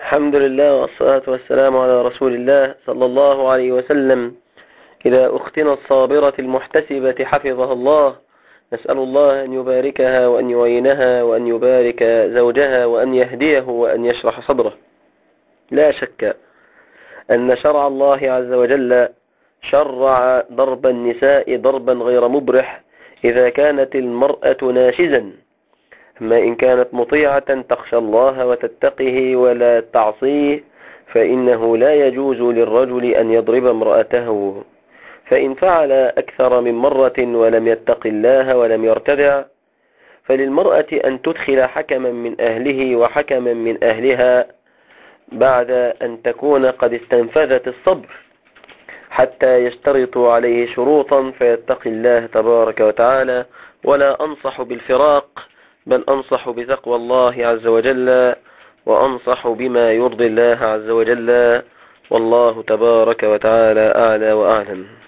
الحمد لله والصلاة والسلام على رسول الله صلى الله عليه وسلم. إلى أختنا الصابرة المحتسبة حفظها الله، نسأل الله أن يباركها وأن يعينها وأن يبارك زوجها وأن يهديه وأن يشرح صدره. لا شك أن شرع الله عز وجل شرع ضرب النساء ضربا غير مبرح إذا كانت المرأة ناشزا، أما إن كانت مطيعة تخشى الله وتتقه ولا تعصيه فإنه لا يجوز للرجل أن يضرب امرأته. فإن فعل أكثر من مرة ولم يتق الله ولم يرتدع، فللمرأة أن تدخل حكما من أهله وحكما من أهلها بعد أن تكون قد استنفذت الصبر، حتى يشترطوا عليه شروطا فيتقي الله تبارك وتعالى. ولا أنصح بالفراق، بل أنصح بتقوى الله عز وجل، وأنصح بما يرضي الله عز وجل، والله تبارك وتعالى أعلى وأعلم.